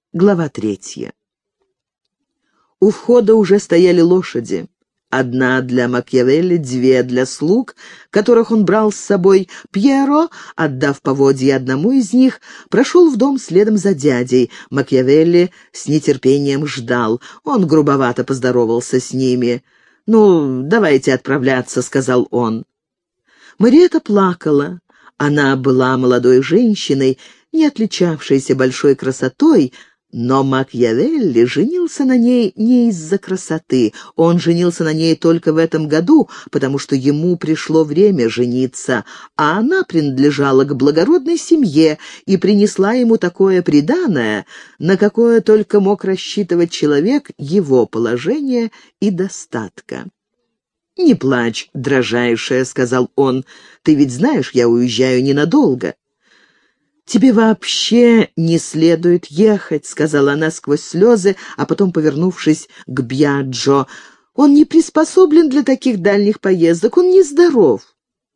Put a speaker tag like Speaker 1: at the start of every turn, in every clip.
Speaker 1: Глава 3. У входа уже стояли лошади. Одна для Макиавелли, две для слуг, которых он брал с собой. Пьеро, отдав поводья одному из них, прошел в дом следом за дядей. Макиавелли с нетерпением ждал. Он грубовато поздоровался с ними. «Ну, давайте отправляться», — сказал он. Мариэтта плакала. Она была молодой женщиной, не отличавшейся большой красотой, но Макиавелли женился на ней не из-за красоты. Он женился на ней только в этом году, потому что ему пришло время жениться, а она принадлежала к благородной семье и принесла ему такое приданое, на какое только мог рассчитывать человек его положения и достатка. «Не плачь, дрожайшая», — сказал он, — «ты ведь знаешь, я уезжаю ненадолго». «Тебе вообще не следует ехать», — сказала она сквозь слезы, а потом, повернувшись к Бьяджо, «он не приспособлен для таких дальних поездок, он нездоров».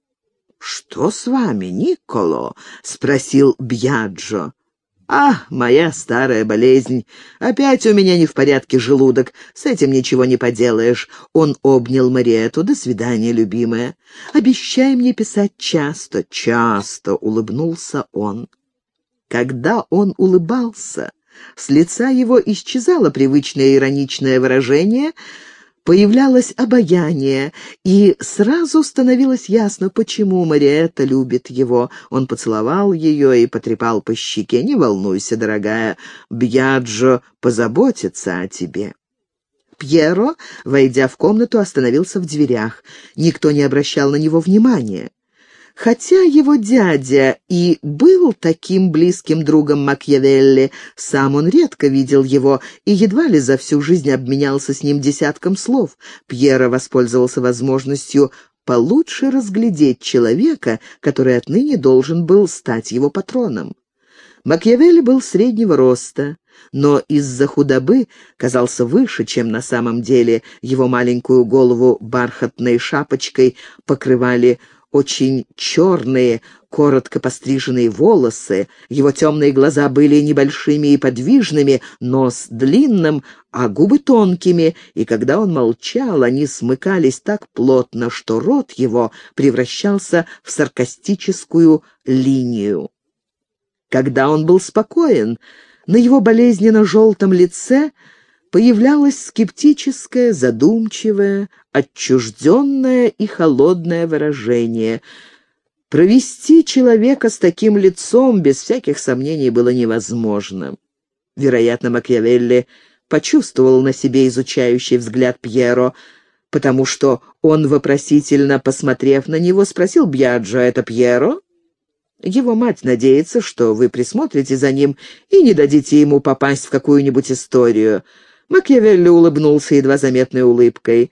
Speaker 1: «Что с вами, Никколо?» — спросил Бьяджо. «А, моя старая болезнь. Опять у меня не в порядке желудок. С этим ничего не поделаешь». Он обнял Мариэтту. «До свидания, любимая. Обещай мне писать часто». «Часто», — улыбнулся он. Когда он улыбался, с лица его исчезало привычное ироничное выражение, появлялось обаяние, и сразу становилось ясно, почему Мариэтта любит его. Он поцеловал ее и потрепал по щеке. «Не волнуйся, дорогая, Бьяджо позаботится о тебе». Пьеро, войдя в комнату, остановился в дверях. Никто не обращал на него внимания. Хотя его дядя и был таким близким другом Макиавелли, сам он редко видел его и едва ли за всю жизнь обменялся с ним десятком слов. Пьеро воспользовался возможностью получше разглядеть человека, который отныне должен был стать его патроном. Макиавелли был среднего роста, но из-за худобы казался выше, чем на самом деле. Его маленькую голову бархатной шапочкой покрывали очень черные, коротко постриженные волосы, его темные глаза были небольшими и подвижными, нос длинным, а губы тонкими, и когда он молчал, они смыкались так плотно, что рот его превращался в саркастическую линию. Когда он был спокоен, на его болезненно-желтом лице появлялось скептическое, задумчивое, отчужденное и холодное выражение. Провести человека с таким лицом без всяких сомнений было невозможно. Вероятно, Макиавелли почувствовал на себе изучающий взгляд Пьеро, потому что он, вопросительно посмотрев на него, спросил Бьяджо: «Это Пьеро? Его мать надеется, что вы присмотрите за ним и не дадите ему попасть в какую-нибудь историю». Макиавелли улыбнулся едва заметной улыбкой.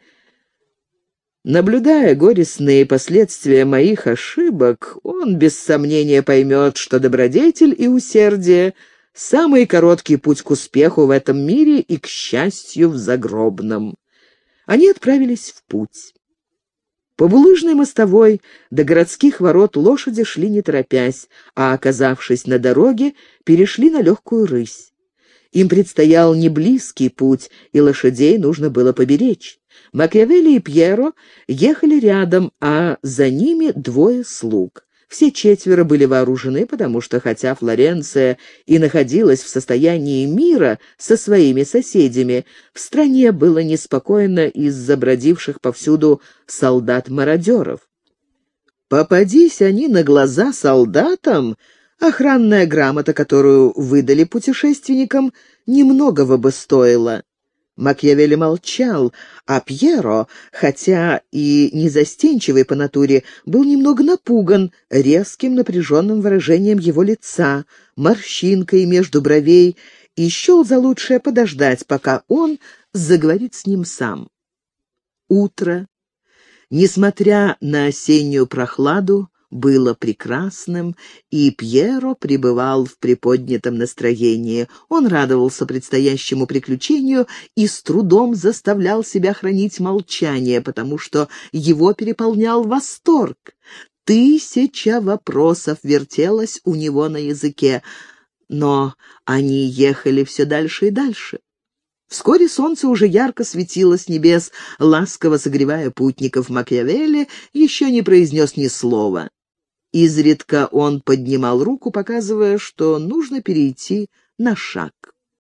Speaker 1: «Наблюдая горестные последствия моих ошибок, он без сомнения поймет, что добродетель и усердие — самый короткий путь к успеху в этом мире и к счастью в загробном». Они отправились в путь. По булыжной мостовой до городских ворот лошади шли не торопясь, а, оказавшись на дороге, перешли на легкую рысь. Им предстоял неблизкий путь, и лошадей нужно было поберечь. Макиавелли и Пьеро ехали рядом, а за ними двое слуг. Все четверо были вооружены, потому что, хотя Флоренция и находилась в состоянии мира со своими соседями, в стране было неспокойно из-за бродивших повсюду солдат-мародеров. Попадись они на глаза солдатам, охранная грамота, которую выдали путешественникам, немногого бы стоила. Макиавелли молчал, а Пьеро, хотя и не застенчивый по натуре, был немного напуган резким напряженным выражением его лица, морщинкой между бровей, и счел за лучшее подождать, пока он заговорит с ним сам. Утро, несмотря на осеннюю прохладу, было прекрасным, и Пьеро пребывал в приподнятом настроении. Он радовался предстоящему приключению и с трудом заставлял себя хранить молчание, потому что его переполнял восторг. Тысяча вопросов вертелась у него на языке. Но они ехали все дальше и дальше. Вскоре солнце уже ярко светило с небес, ласково согревая путников. Макиавелли еще не произнес ни слова. Изредка он поднимал руку, показывая, что нужно перейти на шаг.